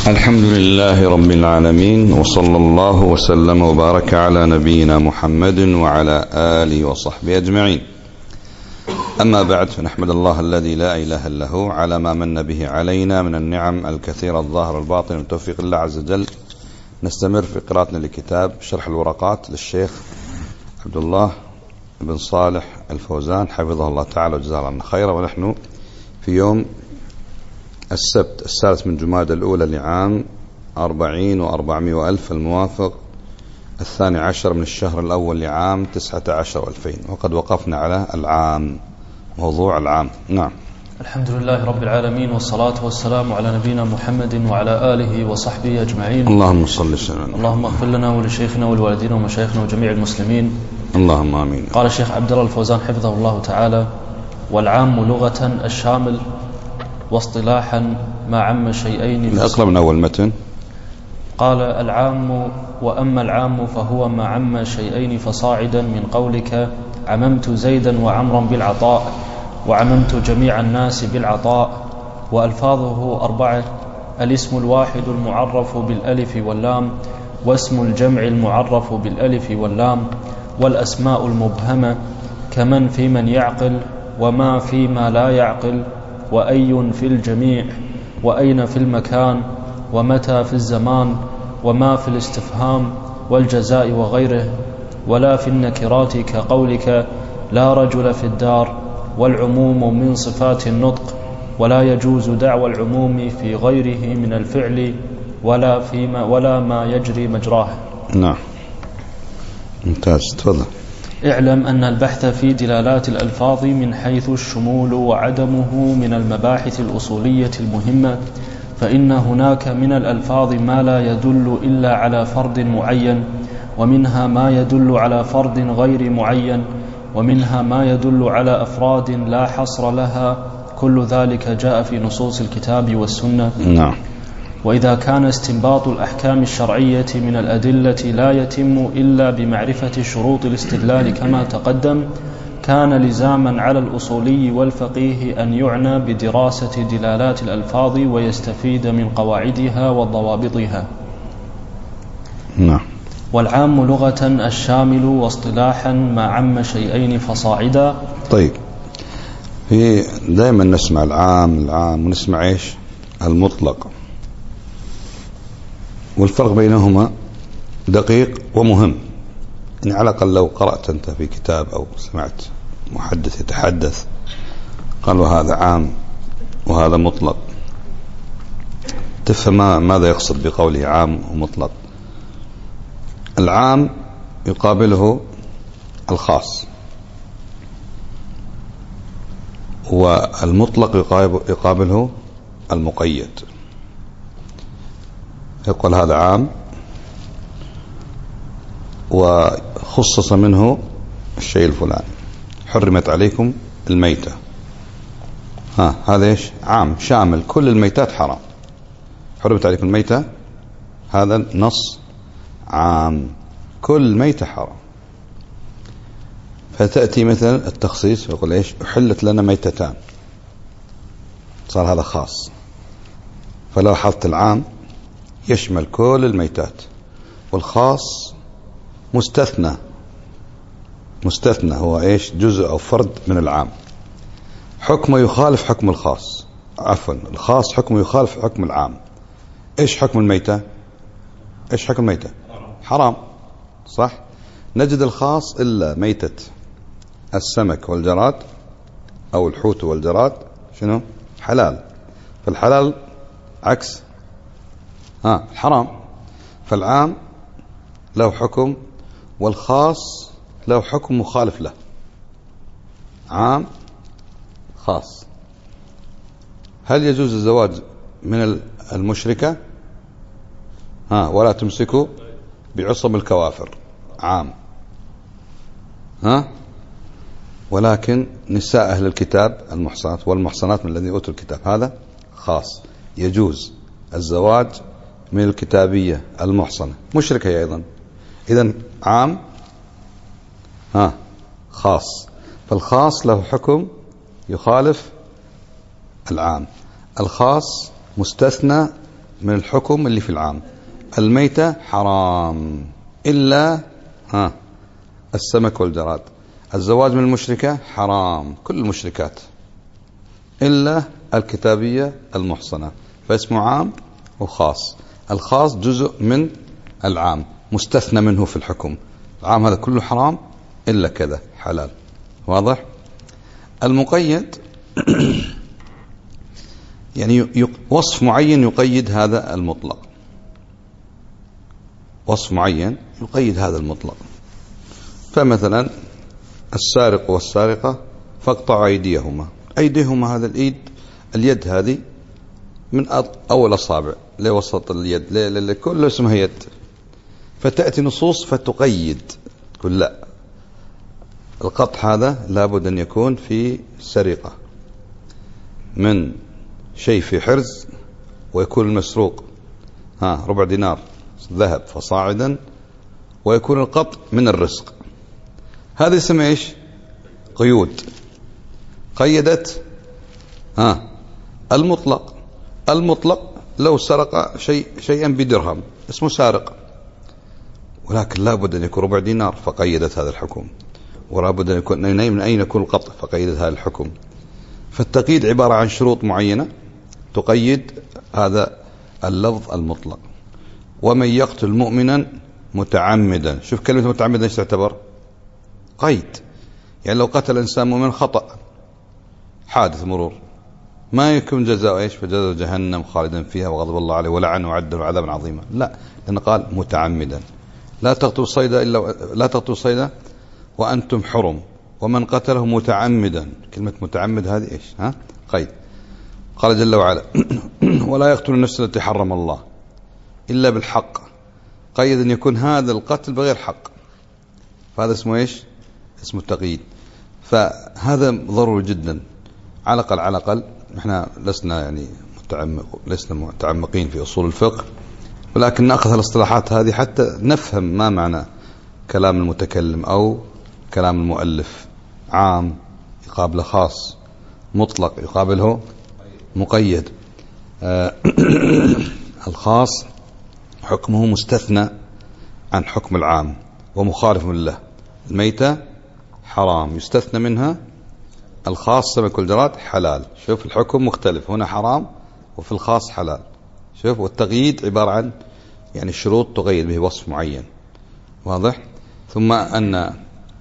الحمد لله رب العالمين، وصلى الله وسلم وبارك على نبينا محمد وعلى آله وصحبه أجمعين. أما بعد، فنحمد الله الذي لا إله إلا هو على ما من به علينا من النعم الكثيرة الظاهرة الباطنة من توفيق الله عز وجل. نستمر في قراءتنا لكتاب شرح الورقات للشيخ عبد الله بن صالح الفوزان حفظه الله تعالى وجزاه الله خيرا، ونحن في يوم السبت 3 من جمادى الأولى لعام 40 و400 وألف، الموافق 12 من الشهر الأول لعام 19 و2000، وقد وقفنا على العام، موضوع العام. نعم. الحمد لله رب العالمين، والصلاة والسلام على نبينا محمد وعلى آله وصحبه أجمعين. اللهم صل وسلم. اللهم اغفر لنا ولشيخنا ولوالدينا ومشايخنا وجميع المسلمين. اللهم آمين. قال الشيخ عبد الله الفوزان حفظه الله تعالى: والعام لغة الشامل، واصطلاحا ما عم شيئين. أقرأ من أول متن. قال: العام: وأما العام فهو ما عم شيئين فصاعدا، من قولك عممت زيدا وعمرا بالعطاء، وعممت جميع الناس بالعطاء. وألفاظه 4: الاسم الواحد المعرف بالألف واللام، واسم الجمع المعرف بالألف واللام، والأسماء المبهمة كمن في من يعقل، وما فيما لا يعقل، وأي في الجميع، وأين في المكان، ومتى في الزمان، وما في الاستفهام والجزاء وغيره. ولا في النكرات كقولك لا رجل في الدار، والعموم من صفات النطق، ولا يجوز دعوى العموم في غيره من الفعل ولا ما يجري مجراه. نعم، ممتاز، تفضل. اعلم أن البحث في دلالات الألفاظ من حيث الشمول وعدمه من المباحث الأصولية المهمة، فإن هناك من الألفاظ ما لا يدل إلا على فرد معين، ومنها ما يدل على فرد غير معين، ومنها ما يدل على أفراد لا حصر لها. كل ذلك جاء في نصوص الكتاب والسنة. نعم. وإذا كان استنباط الأحكام الشرعية من الأدلة لا يتم إلا بمعرفة شروط الاستدلال كما تقدم، كان لزاما على الأصولي والفقيه أن يعنى بدراسة دلالات الألفاظ ويستفيد من قواعدها وضوابطها. نعم. والعام لغة الشامل، واصطلاحا ما عم شيئين فصاعدا. طيب، دائما نسمع العام ونسمع ايش؟ المطلق، والفرق بينهما دقيق ومهم. يعني على الأقل لو قرأت أنت في كتاب أو سمعت محدث يتحدث قال وهذا عام وهذا مطلق، تفهم ماذا يقصد بقوله عام ومطلق. العام يقابله الخاص، والمطلق يقابله المقيد. يقول هذا عام وخصص منه الشيء الفلاني، حرمت عليكم الميتة، هذا ايش؟ عام شامل، كل الميتات حرام. حرمت عليكم الميتة، هذا نص عام، كل ميتة حرام. فتأتي مثلا التخصيص ويقول ايش؟ أحلت لنا ميتتان، صار هذا خاص. فلو لاحظت العام يشمل كل الميتات، والخاص مستثنى هو ايش؟ جزء او فرد من العام، حكمه يخالف حكم الخاص، عفوا الخاص حكمه يخالف حكم العام. ايش حكم الميتة؟ ايش حكم الميتة؟ حرام، صح؟ نجد الخاص إلا ميتة السمك والجراد أو الحوت والجراد شنو؟ حلال. فالحلال عكس الحرام. فالعام له حكم والخاص له حكم مخالف له. عام خاص. هل يجوز الزواج من المشركة؟ ولا تمسكوا بعصم الكوافر، عام. ولكن نساء أهل الكتاب المحصنات والمحصنات من الذين أوتوا الكتاب، هذا خاص. يجوز الزواج من الكتابية المحصنة، مشركة هي أيضا. إذن عام خاص. فالخاص له حكم يخالف العام. الخاص مستثنى من الحكم اللي في العام. الميتة حرام إلا السمك والجراد. الزواج من المشركة حرام، كل المشركات إلا الكتابية المحصنة. فاسمه عام وخاص. الخاص جزء من العام مستثنى منه في الحكم. العام هذا كله حرام إلا كذا حلال. واضح؟ المقيد يعني وصف معين يقيد هذا المطلق، وصف معين يقيد هذا المطلق. فمثلا السارق والسارقة فاقطعوا أيديهما. أيديهما هذا اليد هذه من أول أصابع لوسط اليد لكل اسمها يد. فتأتي نصوص فتقيد، تقول لا، القطع هذا لابد أن يكون في سرقة من شيء في حرز، ويكون المسروق ربع دينار ذهب فصاعدا، ويكون القطع من الرزق. هذا اسمه ايش؟ قيود. قيدت المطلق. المطلق لو سرق شيئا بدرهم اسمه سارق، ولكن لابد أن يكون ربع دينار فقيدت هذا الحكم، ولابد أن يكون من أين يكون القطع فقيدت هذا الحكم. فالتقييد عبارة عن شروط معينة تقيد هذا اللفظ المطلق. ومن يقتل مؤمنا متعمدا، شوف كلمة متعمدا ايش تعتبر؟ قيد. يعني لو قتل إنسان مؤمن خطأ حادث مرور ما يكون جزاء ايش؟ فجزاء جهنم خالدا فيها وغضب الله عليه ولعنه وعد له عذابا عظيما. لا، لأن قال متعمدا. لا تقتلوا صيدا وأنتم حرم، ومن قتله متعمدا. كلمة متعمد هذه ايش؟ قيد. قال جل وعلا ولا يقتل النفس التي حرم الله إلا بالحق. قيد أن يكون هذا القتل بغير حق، فهذا اسمه ايش؟ اسمه التقييد. فهذا ضروري جدا. على الأقل نحن لسنا متعمقين في أصول الفقه، ولكن نأخذ الاصطلاحات هذه حتى نفهم ما معنى كلام المتكلم أو كلام المؤلف. عام يقابله خاص، مطلق يقابله مقيد. الخاص حكمه مستثنى عن حكم العام ومخالف له. الميتة حرام يستثنى منها، الخاص سمك والجراد حلال. شوف الحكم مختلف، هنا حرام وفي الخاص حلال. شوف، والتقييد عبارة عن شروط تقيد به وصف معين. واضح؟ ثم أن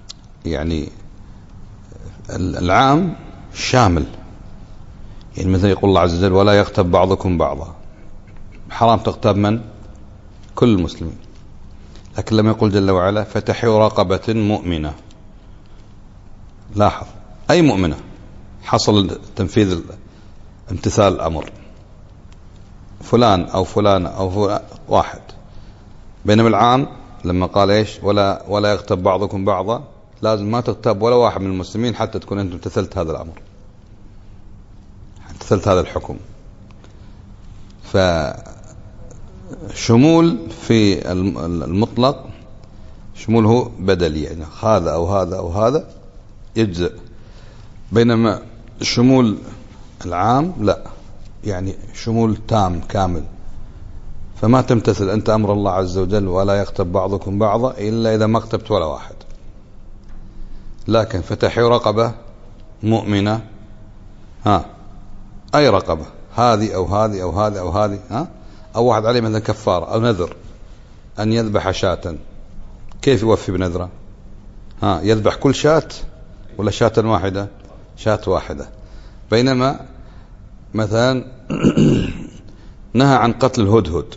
العام شامل. مثلا يقول الله عز وجل ولا يغتب بعضكم بعضا. حرام تغتاب من؟ كل المسلمين. لكن لما يقول جل وعلا فتحرير رقبة مؤمنة، لاحظ أي مؤمنة، حصل تنفيذ امتثال الأمر، فلان أو فلان أو فلان واحد. بينما العام لما قال ايش؟ ولا يغتب بعضكم بعضا، لازم ما تغتاب ولا واحد من المسلمين حتى تكون أنت امتثلت هذا الأمر، امتثلت هذا الحكم. فشمول في المطلق شموله بدلي، هذا أو هذا أو هذا يجزئ. بينما شمول العام لا، شمول تام كامل. فما تمتثل أنت أمر الله عز وجل ولا يغتب بعضكم بعضا إلا إذا ما اغتبت ولا واحد. لكن فتحرير رقبة مؤمنة، أي رقبة، هذه أو هذه أو هذه أو هذه، أو واحد عليه مثلا كفارة أو نذر أن يذبح شاة، كيف يوفي بنذره؟ يذبح كل شاة ولا شاة واحدة؟ شاة واحدة. بينما مثلا نهى عن قتل الهدهد،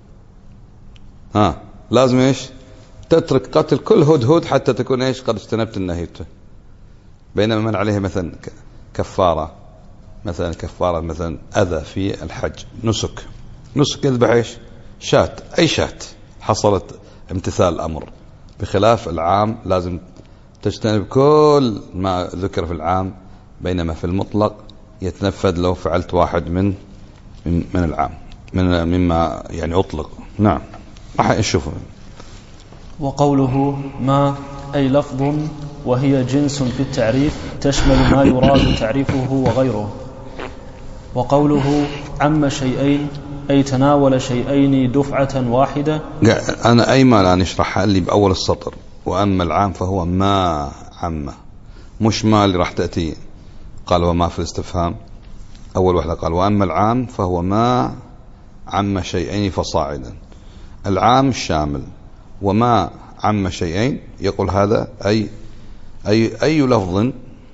لازم ايش؟ تترك قتل كل هدهد حتى تكون ايش؟ قد اجتنبت النهيته. بينما من عليه مثلا كفارة، مثلا أذى في الحج، نسك يذبح ايش؟ شاة، أي شاة حصلت امتثال الأمر. بخلاف العام لازم تجتنب كل ما ذكر في العام، بينما في المطلق يتنفذ لو فعلت واحد من العام مما أطلق. نعم، راح نشوفه. وقوله ما أي لفظ وهي جنس في التعريف تشمل ما يراد تعريفه وغيره. وقوله عم شيئين أي تناول شيئين دفعة واحدة. أنا أيما الآن يشرحها لي بأول السطر، وأما العام فهو ما عمه، مش ما اللي راح تأتي قال وما في الاستفهام. أول واحدة قال وأما العام فهو ما عم شيئين فصاعدا، العام الشامل، وما عم شيئين يقول هذا أي لفظ،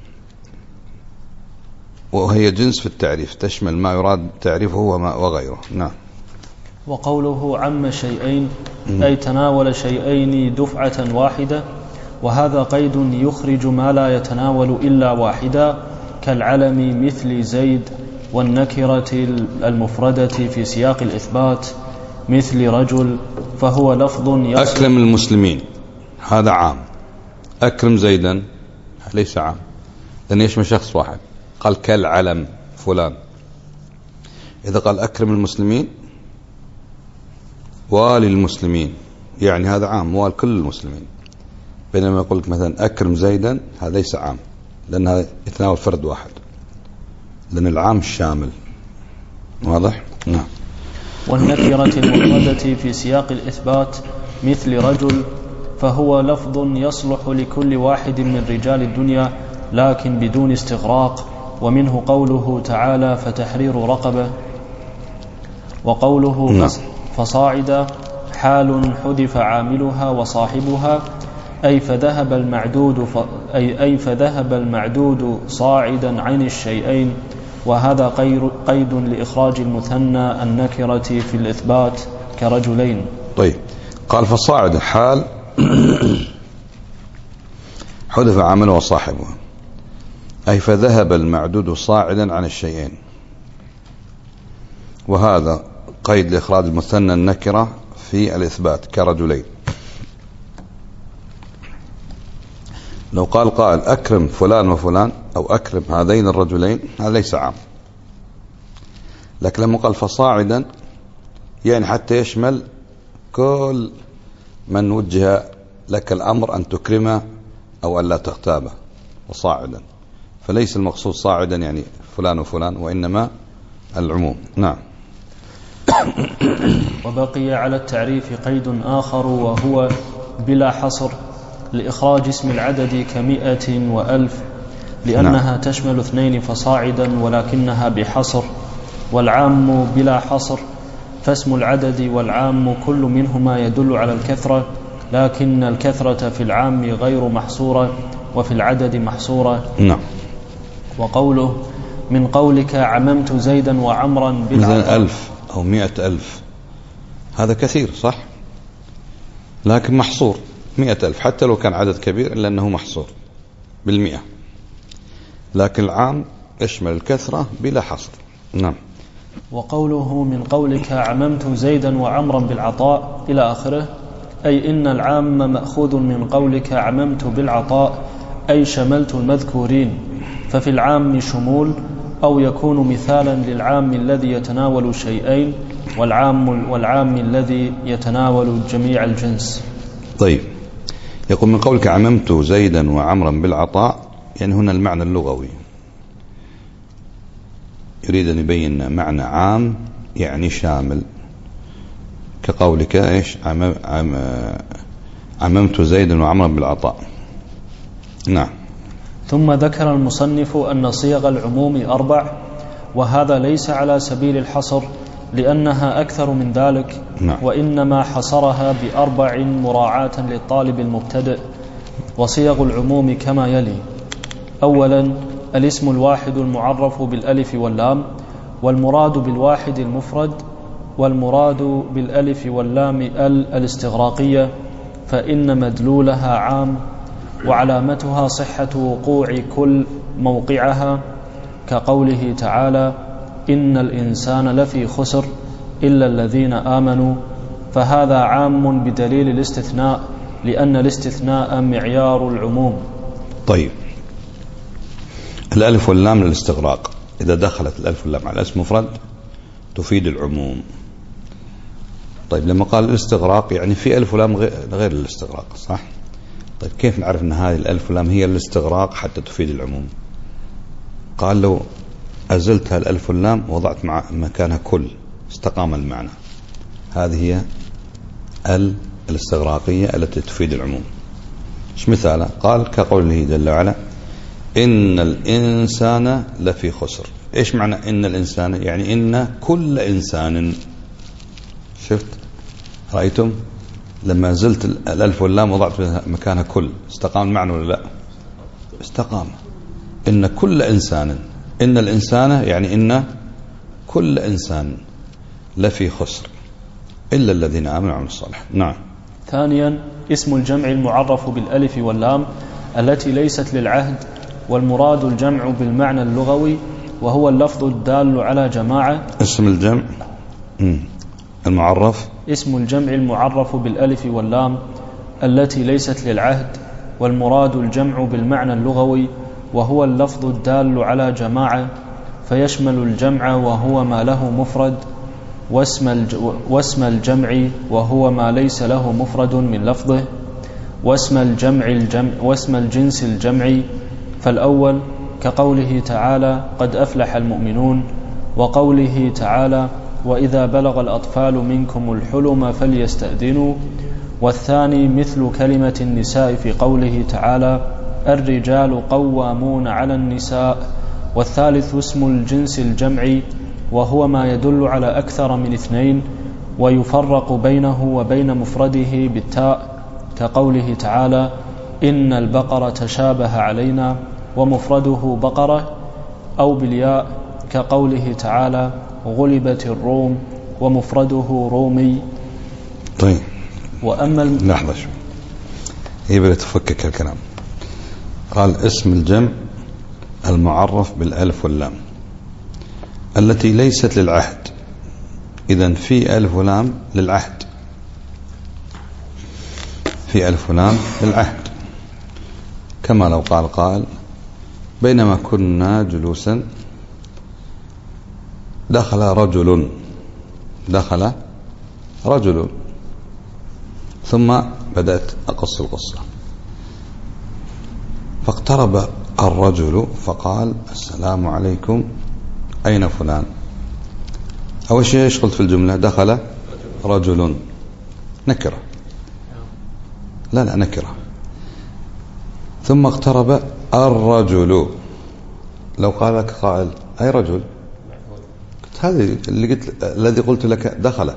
وهي جنس في التعريف تشمل ما يراد تعريفه وغيره. نعم. وقوله عم شيئين أي تناول شيئين دفعة واحدة، وهذا قيد يخرج ما لا يتناول إلا واحدا، كالعلم مثل زيد، والنكرة المفردة في سياق الإثبات مثل رجل، فهو لفظ أكرم المسلمين هذا عام، أكرم زيدا ليس عام لأن يشمل شخص واحد. قال كالعلم فلان، إذا قال أكرم المسلمين وللمسلمين يعني هذا عام وال كل المسلمين، بينما يقول لك مثلا أكرم زيدا هذا ليس عام لأن هذا يتناول فرد واحد، لأن العام الشامل. واضح؟ نعم. والنكرة المفردة في سياق الإثبات مثل رجل، فهو لفظ يصلح لكل واحد من رجال الدنيا لكن بدون استغراق، ومنه قوله تعالى فتحرير رقبة. وقوله فصاعدا حال حذف عاملها وصاحبها، أي فذهب المعدود صاعدا عن الشيئين، وهذا قيد لإخراج المثنى النكرة في الإثبات كرجلين. طيب، قال فصاعد حال حذف عامله وصاحبه، أي فذهب المعدود صاعدا عن الشيئين، وهذا قيد لإخراج المثنى النكرة في الإثبات كرجلين. لو قال قائل أكرم فلان وفلان أو أكرم هذين الرجلين هذا ليس عام، لكن لما قال فصاعدا يعني حتى يشمل كل من وجه لك الأمر أن تكرمه أو أن لا تغتابه، وصاعدا، فليس المقصود صاعدا يعني فلان وفلان، وإنما العموم. نعم. وبقي على التعريف قيد آخر وهو بلا حصر، لإخراج اسم العدد ك100 و1000، لأنها تشمل 2 فصاعدا ولكنها بحصر. والعام بلا حصر، فاسم العدد والعام كل منهما يدل على الكثرة، لكن الكثرة في العام غير محصورة وفي العدد محصورة. نعم. وقوله من قولك عممت زيدا وعمرا مثلا 1000 أو 100,000 هذا كثير صح، لكن محصور 100,000 حتى لو كان عدد كبير إلا أنه محصور بال100، لكن العام يشمل الكثرة بلا حصر. نعم. وقوله من قولك عممت زيدا وعمرا بالعطاء إلى آخره، أي إن العام مأخوذ من قولك عممت بالعطاء، أي شملت المذكورين، ففي العام شمول، أو يكون مثالا للعام الذي يتناول شيئين، والعام الذي يتناول جميع الجنس. طيب، يقول من قولك عممت زيدا وعمرا بالعطاء، يعني هنا المعنى اللغوي، يريد أن يبين معنى عام يعني شامل، كقولك إيش عممت زيدا وعمرا بالعطاء. نعم. ثم ذكر المصنف أن صيغ العموم 4، وهذا ليس على سبيل الحصر لأنها أكثر من ذلك. نعم. وإنما حصرها ب4 مراعاة للطالب المبتدئ. وصيغ العموم كما يلي: أولا الاسم الواحد المعرف بالألف واللام، والمراد بالواحد المفرد، والمراد بالألف واللام الاستغراقية، فإن مدلولها عام، وعلامتها صحة وقوع كل موقعها، كقوله تعالى إن الإنسان لفي خسر إلا الذين آمنوا، فهذا عام بدليل الاستثناء، لأن الاستثناء معيار العموم. طيب، الألف واللام للاستغراق، إذا دخلت الألف واللام على اسم مفرد تفيد العموم. طيب، لما قال الاستغراق يعني في ألف ولام غير الاستغراق، صح؟ طيب، كيف نعرف أن هذه الألف واللام هي الاستغراق حتى تفيد العموم؟ قال لو أزلتها الألف واللام وضعت مع مكانها كل، استقام المعنى. هذه هي الاستغراقية التي تفيد العموم. ايش مثاله؟ قال كقوله جل وعلا إن الإنسان لفي خسر. إيش معنى إن الإنسان؟ يعني إن كل إنسان. شفت؟ رأيتم لما زلت الألف واللام وضعت مكانها كل، استقام المعنى ولا لا؟ استقام. إن كل إنسان، إن الإنسان يعني إن كل إنسان لفي خسر إلا الذين آمنوا وعملوا الصالحات. نعم. ثانيا اسم الجمع المعرف بالألف واللام التي ليست للعهد، والمراد الجمع بالمعنى اللغوي وهو اللفظ الدال على جماعة. اسم الجمع المعرف، اسم الجمع المعرف بالألف واللام التي ليست للعهد، والمراد الجمع بالمعنى اللغوي وهو اللفظ الدال على جماعة، فيشمل الجمع وهو ما له مفرد، واسم الجمع وهو ما ليس له مفرد من لفظه، واسم الجنس الجمعي. فالأول كقوله تعالى قد أفلح المؤمنون، وقوله تعالى وإذا بلغ الأطفال منكم الحلم فليستأذنوا. والثاني مثل كلمة النساء في قوله تعالى الرجال قوامون على النساء. والثالث اسم الجنس الجمعي وهو ما يدل على أكثر من اثنين ويفرق بينه وبين مفرده بالتاء، كقوله تعالى إن البقرة تشابه علينا ومفرده بقرة، أو بالياء كقوله تعالى غلبت الروم ومفرده رومي. طيب وأما لحظة شو هي بدأت تفكك الكلام. قال اسم الجمع المعرف بالألف واللام التي ليست للعهد. إذن في ألف ولام للعهد، في ألف ولام للعهد، كما لو قال قائل بينما كنا جلوسا دخل رجل، ثم بدأت أقص القصة. فاقترب الرجل فقال السلام عليكم أين فلان؟ أول شيء ايش قلت في الجملة؟ دخل رجل، نكرة، لا نكرة. ثم اقترب الرجل، لو قال لك قائل أي رجل؟ هذه الذي قلت لك دخل.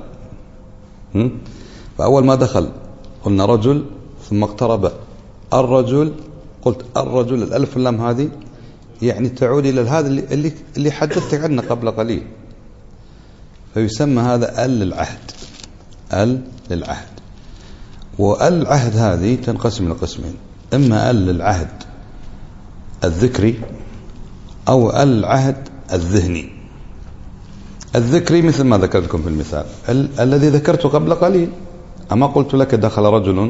فأول ما دخل قلنا رجل، ثم اقترب الرجل، قلت الرجل. الألف واللام هذه يعني تعود إلى هذا اللي حدثتك عنه قبل قليل، فيسمى هذا ال للعهد. والعهد هذه تنقسم إلى قسمين، إما للعهد الذكري أو العهد الذهني. الذكري مثل ما ذكرت لكم في المثال الذي ذكرته قبل قليل، أما قلت لك دخل رجل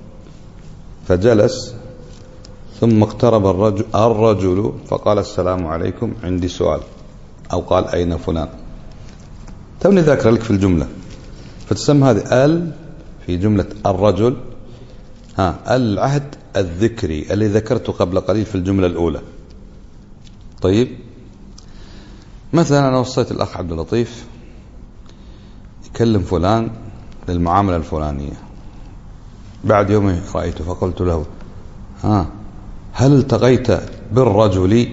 فجلس ثم اقترب الرجل فقال السلام عليكم عندي سؤال، أو قال أين فلان، توني ذاكر لك في الجملة، فتسمى هذه في جملة الرجل العهد الذكري اللي ذكرته قبل قليل في الجملة الأولى. طيب مثلا أنا وصيت الأخ عبد اللطيف يكلم فلان للمعاملة الفلانية، بعد يوم رأيته فقلت له هل التقيت بالرجل؟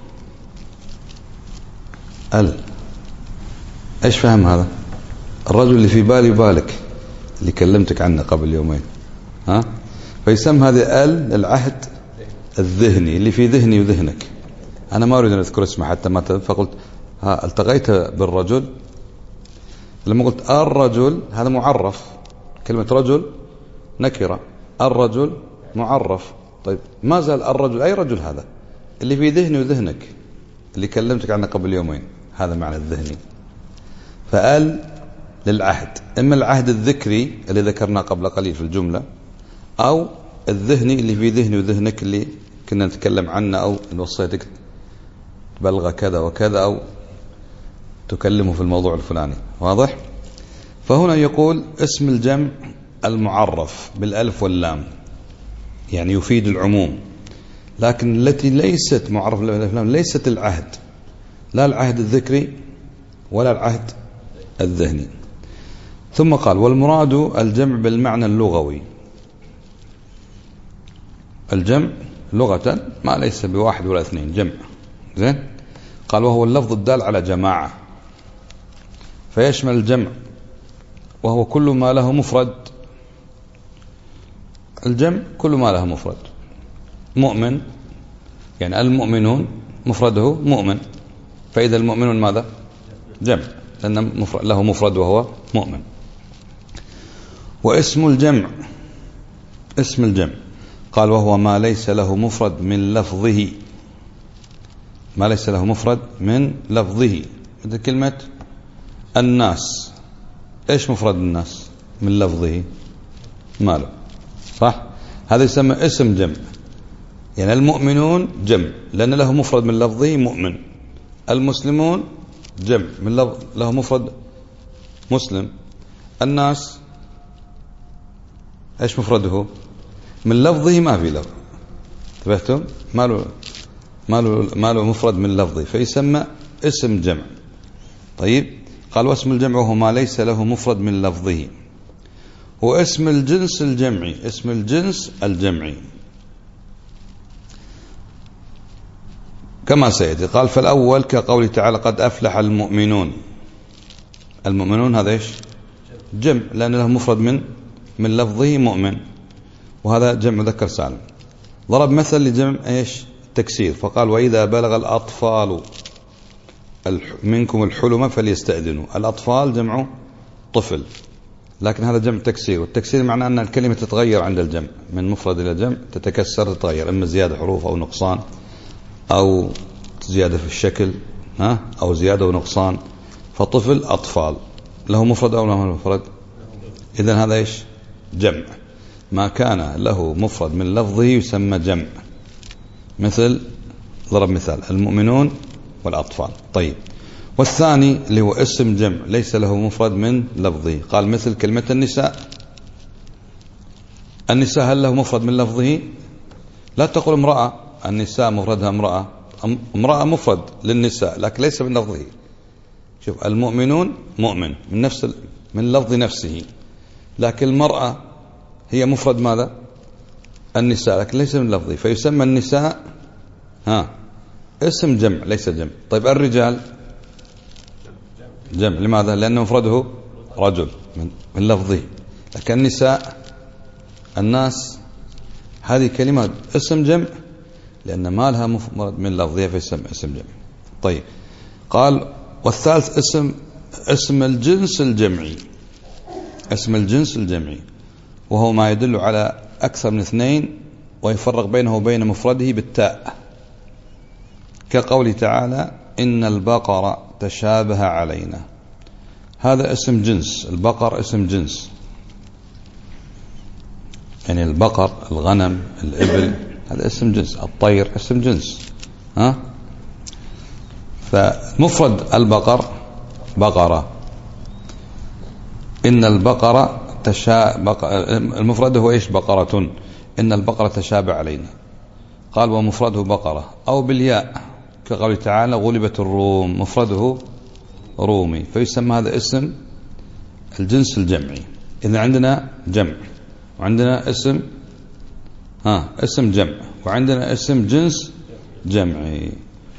ايش فهم هذا؟ الرجل اللي في بالي وبالك اللي كلمتك عنه قبل يومين، فيسمى هذا العهد الذهني اللي في ذهني وذهنك. أنا ما أريد أن أذكر اسمه حتى ما فقلت التقيت بالرجل. لما قلت الرجل هذا معرف، كلمة رجل نكرة، الرجل معرف. طيب ما زال الرجل، أي رجل هذا؟ اللي في ذهني وذهنك اللي كلمتك عنه قبل يومين، هذا معنى الذهني. فآل للعهد، إما العهد الذكري اللي ذكرناه قبل قليل في الجملة، أو الذهني اللي في ذهني وذهنك اللي كنا نتكلم عنه، أو إن وصيتك تبلغ كذا وكذا أو تكلمه في الموضوع الفلاني. واضح؟ فهنا يقول اسم الجمع المعرف بالألف واللام يعني يفيد العموم، لكن التي ليست معرفة بالألف واللام ليست العهد، لا العهد الذكري ولا العهد الذهني. ثم قال والمراد الجمع بالمعنى اللغوي. الجمع لغة ما ليس بواحد ولا اثنين، جمع. زين. قال وهو اللفظ الدال على جماعة، فيشمل الجمع وهو كل ما له مفرد. الجمع كل ما له مفرد. مؤمن يعني المؤمنون مفرده مؤمن، فإذا المؤمنون ماذا؟ جمع، لأن له مفرد وهو مؤمن. واسم الجمع، اسم الجمع قال وهو ما ليس له مفرد من لفظه. ما ليس له مفرد من لفظه، مثل كلمة الناس، ايش مفرد الناس من لفظه؟ ماله، صح؟ هذا يسمى اسم جمع. يعني المؤمنون جمع لأن له مفرد من لفظه مؤمن. المسلمون جمع من له مفرد مسلم. الناس ايش مفرده؟ من لفظه ما في لفظ. انتبهتم؟ ما له مفرد من لفظه، فيسمى اسم جمع. طيب، قال واسم الجمع وهو ما ليس له مفرد من لفظه. واسم الجنس الجمعي، اسم الجنس الجمعي كما سيأتي. قال فالأول كقوله تعالى قد أفلح المؤمنون. المؤمنون هذا ايش؟ جمع لأن له مفرد من لفظه مؤمن، وهذا جمع مذكر سالم. ضرب مثل لجمع ايش؟ تكسير، فقال وإذا بلغ الأطفال منكم الحلم فليستأذنوا. الأطفال جمع طفل، لكن هذا جمع تكسير، والتكسير معناه أن الكلمة تتغير عند الجمع من مفرد إلى جمع، تتكسر تتغير، إما زيادة حروف أو نقصان أو زيادة في الشكل أو زيادة ونقصان. فطفل أطفال له مفرد أو له مفرد؟ إذن هذا إيش؟ جمع. ما كان له مفرد من لفظه يسمى جمع. مثل ضرب مثال المؤمنون والأطفال. طيب، والثاني اللي هو اسم جمع ليس له مفرد من لفظه، قال مثل كلمة النساء. النساء هل له مفرد من لفظه؟ لا تقول امرأة، النساء مفردها امرأة. امرأة مفرد للنساء لكن ليس من لفظه. شوف، المؤمنون مؤمن من لفظ نفسه، لكن المرأة هي مفرد ماذا؟ النساء، لكن ليس من لفظه، فيسمى النساء اسم جمع ليس جمع. طيب الرجال جمع، لماذا؟ لأنه مفرده رجل من لفظه، لكن النساء الناس هذه كلمة اسم جمع لأن ما لها مفرد من لفظها فيسمى اسم جمع. طيب، قال والثالث اسم الجنس الجمعي. اسم الجنس الجمعي وهو ما يدل على أكثر من اثنين ويفرق بينه وبين مفرده بالتاء، كقوله تعالى إن البقر تشابه علينا. هذا اسم جنس، البقر اسم جنس، يعني البقر، الغنم، الإبل، هذا اسم جنس. الطير اسم جنس. فمفرد البقر بقرة. إن البقرة المفرد هو إيش؟ بقرة. إن البقرة تشابه علينا. قال ومفرده بقرة، أو بالياء كقوله تعالى غلبت الروم، مفرده رومي، فيسمى هذا اسم الجنس الجمعي. إذا عندنا جمع وعندنا اسم اسم جمع وعندنا اسم جنس جمعي.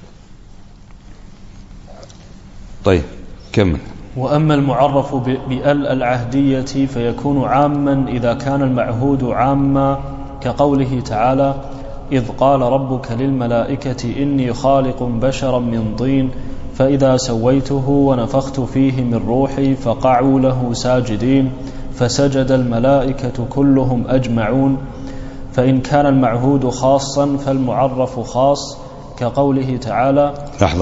طيب كمل. وأما المعرف بأل العهدية فيكون عاما إذا كان المعهود عاما، كقوله تعالى إذ قال ربك للملائكة إني خالق بشرا من طين فإذا سويته ونفخت فيه من روحي فقعوا له ساجدين فسجد الملائكة كلهم أجمعون. فإن كان المعهود خاصا فالمعرف خاص، كقوله تعالى لحظة.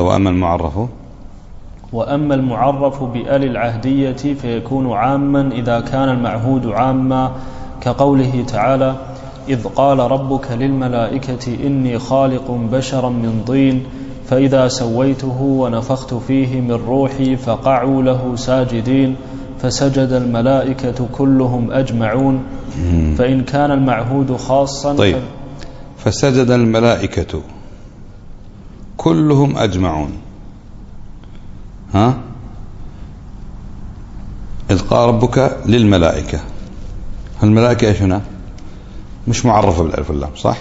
وأما المعرف بأل العهدية فيكون عاما إذا كان المعهود عاما، كقوله تعالى إذ قال ربك للملائكة إني خالق بشرا من طين فإذا سويته ونفخت فيه من روحي فقعوا له ساجدين فسجد الملائكة كلهم أجمعون. فإن كان المعهود خاصا طيب، فسجد الملائكة كلهم أجمعون. إذ قال ربك للملائكة، الملائكة إيش هنا؟ مش معرفة بالألف واللام، صح؟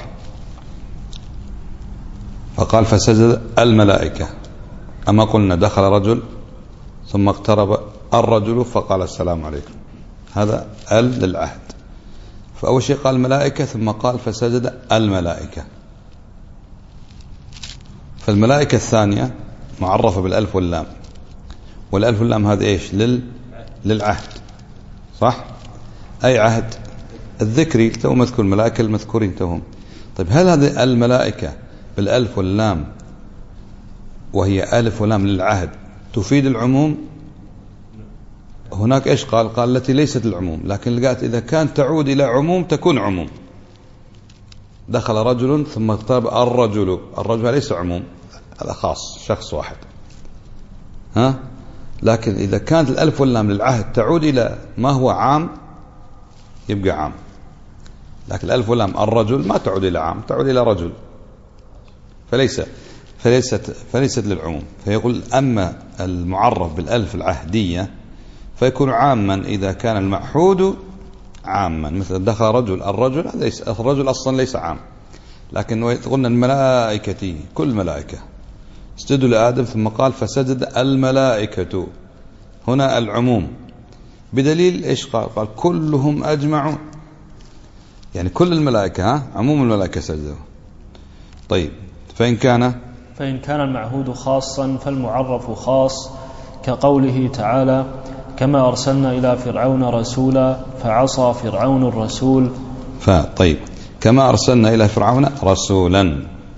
فقال فسجد الملائكة. أما قلنا دخل رجل ثم اقترب الرجل فقال السلام عليكم، هذا للعهد. فأول شيء قال الملائكة ثم قال فسجد الملائكة. فالملائكة الثانية معرفة بالألف واللام، والألف واللام هذا إيش؟ للعهد، صح؟ أي عهد؟ الذكري، تو مذكر الملائكة المذكورين توهم. طيب هل هذه الملائكة بالألف واللام وهي ألف ولام للعهد تفيد العموم؟ هناك إيش قال التي ليست العموم، لكن لقيت إذا كانت تعود إلى عموم تكون عموم. دخل رجل ثم اقترب الرجل ليس عموم، هذا خاص شخص واحد، ها؟ لكن إذا كانت الألف واللام للعهد تعود إلى ما هو عام يبقى عام. لكن الألف واللام الرجل ما تعود إلى عام، تعود إلى رجل، فليست للعموم. فيقول أما المعرف بالألف العهدية فيكون عاما إذا كان المعهود عاما، مثل دخل رجل الرجل، الرجل أصلا ليس عام. لكن قلنا الملائكة، كل ملائكة اسجدوا لآدم ثم قال فسجد الملائكة، هنا العموم. بدليل إيش قال كلهم أجمعون، يعني كل الملائكة، عموم الملائكة سجدوا. طيب فإن كان المعهود خاصا فالمعرف خاص، كقوله تعالى كما أرسلنا إلى فرعون رسولا فعصى فرعون الرسول. طيب كما أرسلنا إلى فرعون رسولا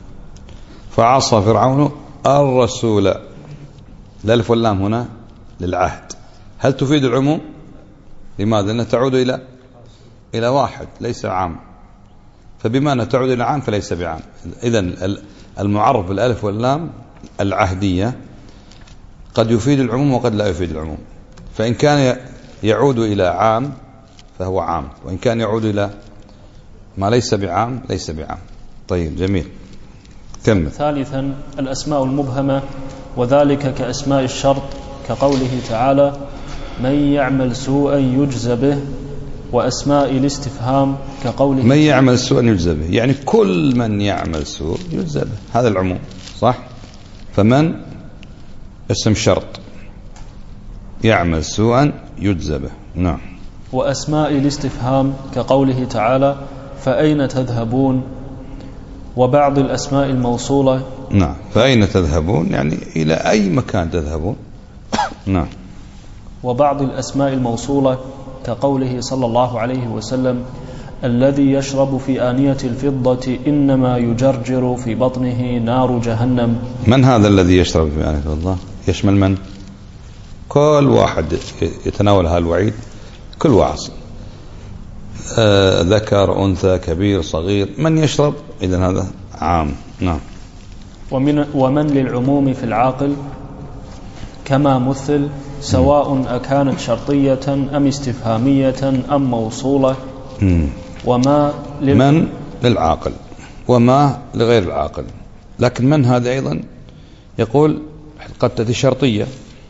فعصى فرعون الرسول، الألف واللام هنا للعهد. هل تفيد العموم؟ لماذا؟ لأنها تعود إلى واحد ليس عام، فبما أنها تعود إلى عام فليس بعام. إذن المعرف بالألف واللام العهدية قد يفيد العموم وقد لا يفيد العموم. فإن كان يعود إلى عام فهو عام، وإن كان يعود إلى ما ليس بعام ليس بعام. طيب جميل، كمل. ثالثا الأسماء المبهمة، وذلك كأسماء الشرط، كقوله تعالى من يعمل سوءا يجزى به، وأسماء الاستفهام كقوله من يعمل سوءا يجزى به، يعني كل من يعمل سوء يجزى به، هذا العموم، صح؟ فمن اسم شرط، يعمل سوءا يجزى به، نعم. وأسماء الاستفهام كقوله تعالى فأين تذهبون، وبعض الأسماء الموصولة، نعم، فأين تذهبون يعني إلى أي مكان تذهبون، نعم. وبعض الأسماء الموصولة كقوله صلى الله عليه وسلم الذي يشرب في آنية الفضة إنما يجرجر في بطنه نار جهنم. من هذا الذي يشرب في آنية الفضة؟ يشمل من؟ كل واحد يتناول هذا الوعيد، كل واحد، ذكر أنثى كبير صغير، من يشرب، إذن هذا عام، نعم. ومن للعموم في العاقل كما مثل سواء أكانت شرطية أم استفهامية أم موصولة. وما من للعاقل وما لغير العاقل. لكن من هذا أيضا يقول قد تأتي شرطية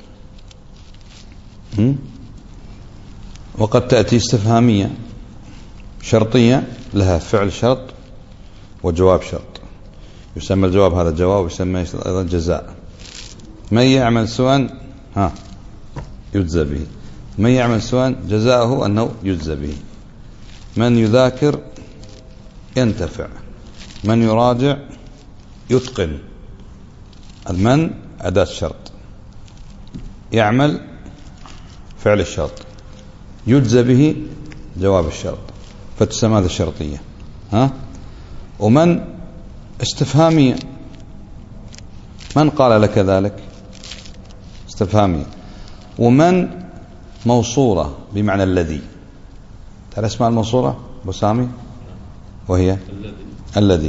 وقد تأتي استفهامية. شرطية لها فعل شرط وجواب شرط، يسمى الجواب هذا جواب، ويسمى أيضا جزاء. من يعمل سوءا يجزى به، من يعمل سوءا جزاؤه أنه يجزى به. من يذاكر ينتفع، من يراجع يتقن. المن أداة شرط، يعمل فعل الشرط، يجزى به جواب الشرط، فتسمى هذا الشرطية. ومن استفهامية، من قال لك ذلك، استفهامية. ومن موصولة بمعنى الذي، تعرف اسمها الموصولة أبو سامي؟ وهي الذي،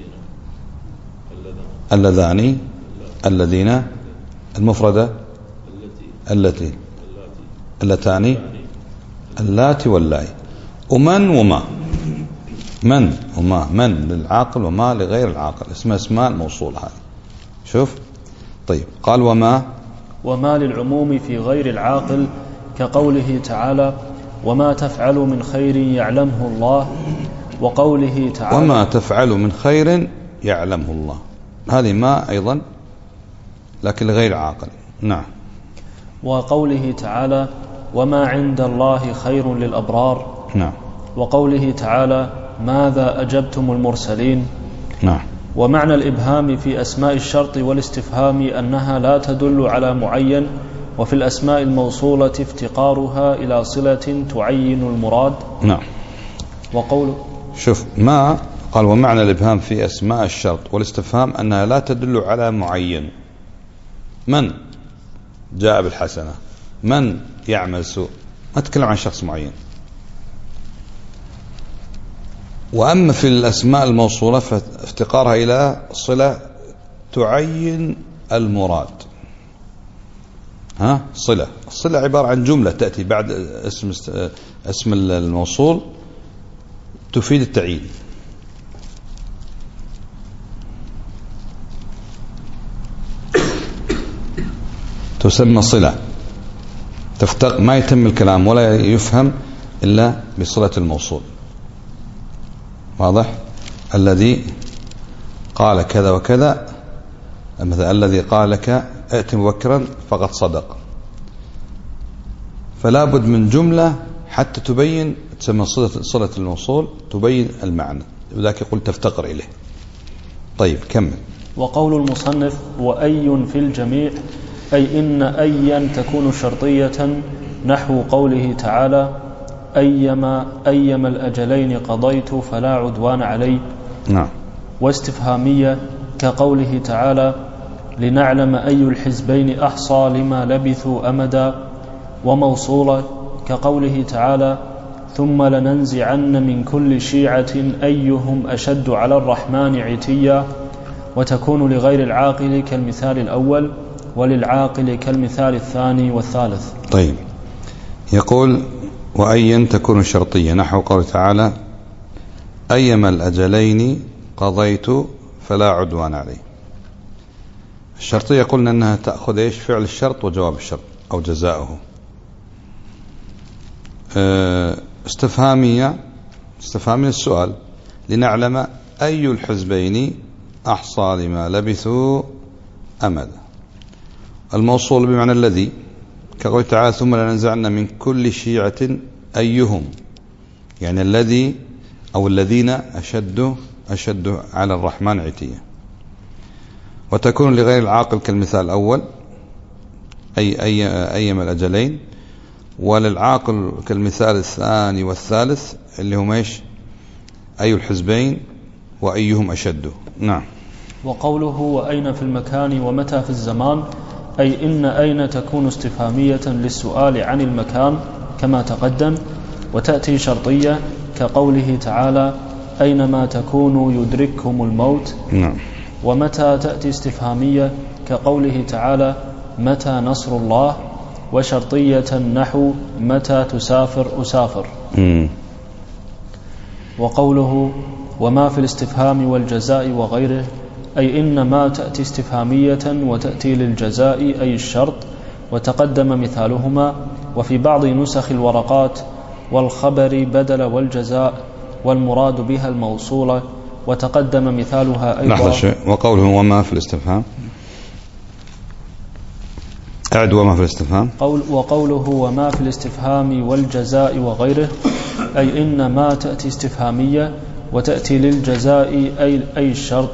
اللذان، الذين، المفردة التي، اللتان، اللاتي واللائي. ومن وما، من وما، من للعاقل وما لغير العاقل، اسمها اسماء الموصولة هذه. شوف طيب، قال وما للعموم في غير العاقل كقوله تعالى وما تفعل من خير يعلمه الله، وقوله تعالى وما تفعل من خير يعلمه الله، هذه ما أيضا لكن غير عاقل. نعم. وقوله تعالى وما عند الله خير للأبرار. نعم. وقوله تعالى ماذا أجبتم المرسلين. نعم. ومعنى الإبهام في أسماء الشرط والاستفهام أنها لا تدل على معين، وفي الأسماء الموصولة افتقارها إلى صلة تعين المراد. نعم. وقول شوف ما قال ومعنى الإبهام في أسماء الشرط والاستفهام أنها لا تدل على معين، من جاء بالحسنة، من يعمل سوء، ما تكلم عن شخص معين. وأما في الأسماء الموصولة فافتقارها إلى صلة تعين المراد. صلة، الصلة عبارة عن جملة تأتي بعد اسم الموصول تفيد التعيين. تسمى صلة، ما يتم الكلام ولا يفهم إلا بصلة الموصول. واضح؟ الذي قال كذا وكذا، مثلا الذي قال لك ائت مبكرا فقد صدق، فلا بد من جملة حتى تبين، تسمى صلة الموصول تبين المعنى، لذلك يقول تفتقر إليه. طيب كمل. وقول المصنف وأي في الجميع، أي إن أيا تكون شرطية، نحو قوله تعالى أيما الأجلين قضيت فلا عدوان علي. نعم. واستفهامية كقوله تعالى لنعلم أي الحزبين أحصى لما لبثوا أمدا. وموصولة كقوله تعالى ثم لننزعن من كل شيعة أيهم أشد على الرحمن عتيا. وتكون لغير العاقل كالمثال الأول، وللعاقل كالمثال الثاني والثالث. طيب يقول وأيا تكون شرطية، نحو قوله تعالى أيما الأجلين قضيت فلا عدوان عليه. الشرطية قلنا أنها تأخذ إيش؟ فعل الشرط وجواب الشرط أو جزاؤه. استفهامية السؤال لنعلم أي الحزبين أحصى لما لبثوا أمدا. الموصول بمعنى الذي، كقول تعالى ثم لننزعن من كل شيعة أيهم، يعني الذي أو الذين أشد على الرحمن عتيا. وتكون لغير العاقل كالمثال الأول أيما الأجلين، وللعاقل كالمثال الثاني والثالث اللي هم إيش؟ أي الحزبين وأيهم أشد. نعم. وقوله وأين في المكان ومتى في الزمان، أي إن أين تكون استفهامية للسؤال عن المكان كما تقدم، وتأتي شرطية كقوله تعالى أينما تكونوا يدرككم الموت. نعم. ومتى تأتي استفهامية كقوله تعالى متى نصر الله، وشرطية نحو متى تسافر أسافر. وقوله وما في الاستفهام والجزاء وغيره، أي إن ما تأتي استفهامية وتأتي للجزاء أي الشرط، وتقدم مثالهما. وفي بعض نسخ الورقات والخبر بدل والجزاء، والمراد بها الموصولة، وتقدم مثالها أيضا. لحظة شيء. وقوله وما في الاستفهام، أعد وما في الاستفهام. وقوله وما في الاستفهام والجزاء وغيره، أي إن ما تأتي استفهامية وتأتي للجزاء أي الشرط،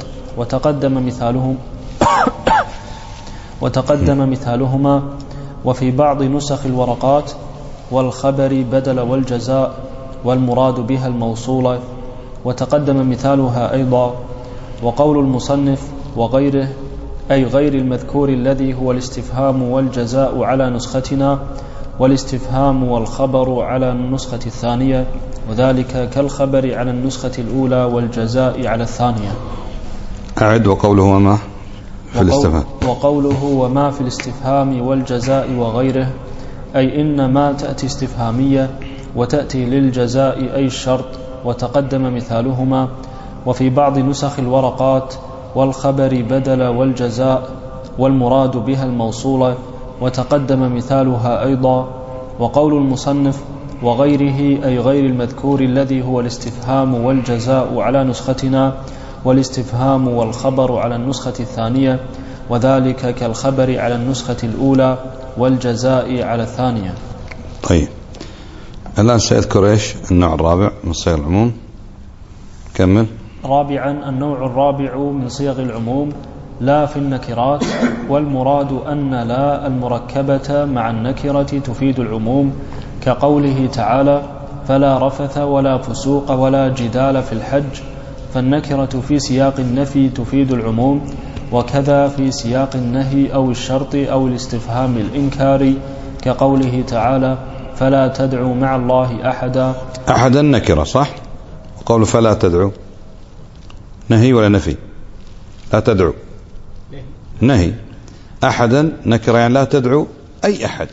وتقدم مثالهما. وفي بعض نسخ الورقات والخبر بدل والجزاء، والمراد بها الموصولة، وتقدم مثالها أيضا. وقول المصنف وغيره، أي غير المذكور الذي هو الاستفهام والجزاء على نسختنا، والاستفهام والخبر على النسخة الثانية، وذلك كالخبر على النسخة الأولى والجزاء على الثانية. أعد. وقوله وما في الاستفهام. وقوله وما في الاستفهام والجزاء وغيره، أي إن ما تأتي استفهامية وتأتي للجزاء أي الشرط، وتقدم مثالهما. وفي بعض نسخ الورقات والخبر بدل والجزاء، والمراد بها الموصولة، وتقدم مثالها أيضا. وقول المصنف وغيره أي غير المذكور الذي هو الاستفهام والجزاء على نسختنا، والاستفهام والخبر على النسخة الثانية، وذلك كالخبر على النسخة الأولى والجزاء على الثانية. طيب الآن سيذكر إيش النوع الرابع من صيغ العموم. كمل. رابعا النوع الرابع من صيغ العموم لا في النكرات، والمراد أن لا المركبة مع النكرة تفيد العموم، كقوله تعالى فلا رفث ولا فسوق ولا جدال في الحج، فالنكرة في سياق النفي تفيد العموم، وكذا في سياق النهي أو الشرط أو الاستفهام الإنكاري، كقوله تعالى فلا تدعوا مع الله أحدا. أحدا نكرة صح؟ وقوله فلا تدعوا نهي ولا نفي؟ لا تدعوا نهي. أحدا نكرة يعني لا تدعوا أي أحد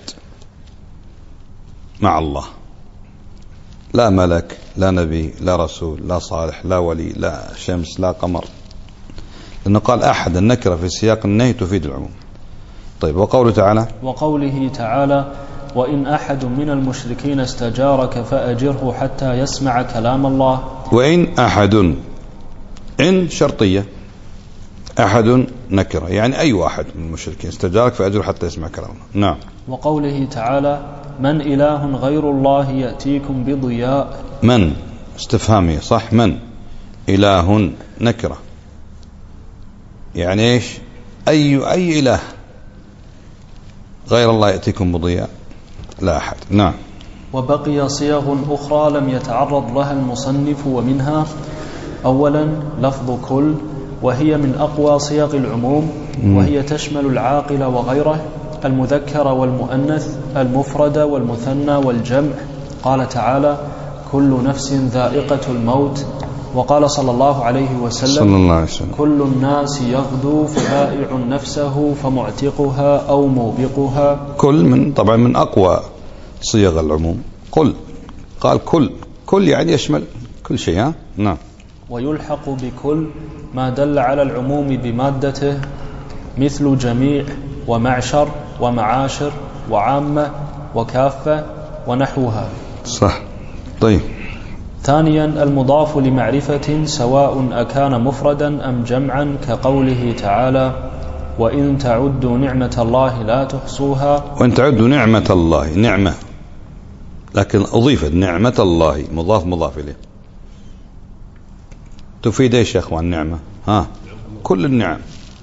مع الله، لا ملك لا نبي لا رسول لا صالح لا ولي لا شمس لا قمر، لأنه قال أحد النكرة في سياق النهي تفيد العموم. طيب وقوله تعالى وإن أحد من المشركين استجارك فأجره حتى يسمع كلام الله. وإن أحد، إن شرطية، أحد نكرة يعني أي واحد من المشركين استجارك فأجره حتى يسمع كلام الله. نعم. وقوله تعالى من إله غير الله يأتيكم بضياء. من استفهامية صح؟ من إله نكرة يعني إيش؟ أي إله غير الله يأتيكم بضياء، لا أحد. نعم. وبقي صيغ أخرى لم يتعرض لها المصنف، ومنها أولا لفظ كل، وهي من أقوى صيغ العموم، وهي تشمل العاقل وغيره، المذكر والمؤنث، المفرد والمثنى والجمع. قال تعالى كل نفس ذائقة الموت، وقال صلى الله عليه وسلم كل الناس يغدو فبائع نفسه فمعتقها أو موبقها. كل من طبعا من أقوى صيغ العموم. قال كل يعني يشمل كل شيء. ها؟ نعم. ويلحق بكل ما دل على العموم بمادته، مثل جميع ومعشر ومعاشر وعامة وكافة ونحوها. صح. طيب. ثانيا المضاف لمعرفة سواء أكان مفردا أم جمعا، كقوله تعالى وإن تعدوا نعمة الله لا تحصوها. وإن تعدوا نعمة الله، نعمة لكن أضيفت نعمة الله مضاف إليه، تفيد ايش يا اخوان؟ نعمة كل النعم،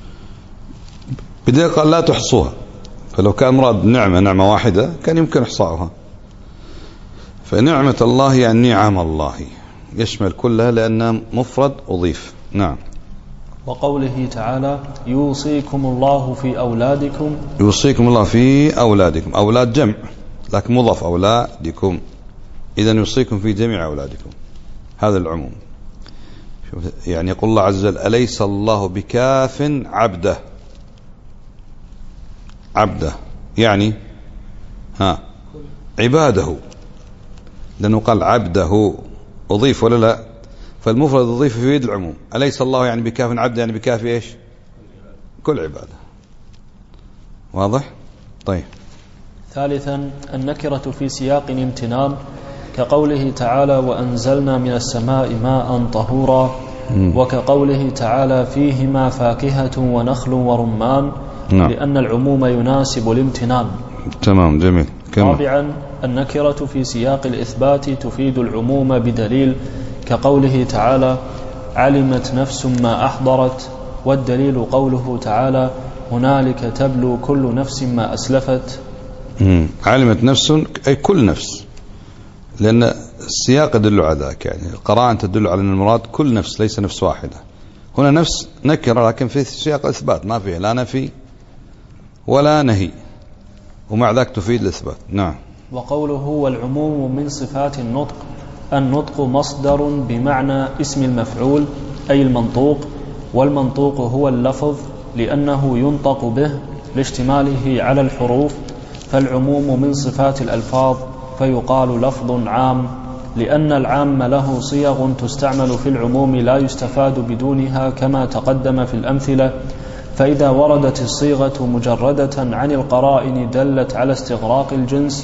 بدأ قال لا تحصوها، فلو كان مراد نعمة واحدة كان يمكن إحصاؤها. فنعمة الله يعني نعم الله، يشمل كلها لأنها مفرد أضيف. نعم. وقوله تعالى يوصيكم الله في أولادكم. يوصيكم الله في أولادكم، أولاد جمع لكن مضاف أولادكم، إذن يوصيكم في جميع أولادكم، هذا العموم. يعني يقول الله عز وجل أليس الله بكاف عبده يعني عباده، لأنه قال عبده أضيف ولا لا؟ فالمفرد أضيف في يد العموم. أليس الله يعني بكاف عبده يعني بكاف إيش؟ كل عباده. واضح؟ طيب. ثالثا النكرة في سياق الامتنان، كقوله تعالى وأنزلنا من السماء ماء طهورا، وكقوله تعالى فيهما فاكهة ونخل ورمان. نعم. لأن العموم يناسب الامتنان. تمام، جميل. رابعا النكرة في سياق الإثبات تفيد العموم بدليل، كقوله تعالى علمت نفس ما أحضرت، والدليل قوله تعالى هنالك تبلو كل نفس ما أسلفت. علمت نفس أي كل نفس، لأن السياق يدل على ذلك، يعني القرائن تدل على أن المراد كل نفس ليس نفس واحدة. هنا نفس نكرة لكن في سياق الإثبات، ما فيه لا نفي ولا نهي، ومع ذلك تفيد الإثبات. نعم. وقوله والعموم من صفات النطق مصدر بمعنى اسم المفعول أي المنطوق، والمنطوق هو اللفظ لأنه ينطق به لاشتماله على الحروف، فالعموم من صفات الألفاظ فيقال لفظ عام، لأن العام له صيغ تستعمل في العموم لا يستفاد بدونها كما تقدم في الأمثلة، فإذا وردت الصيغة مجردة عن القرائن دلت على استغراق الجنس،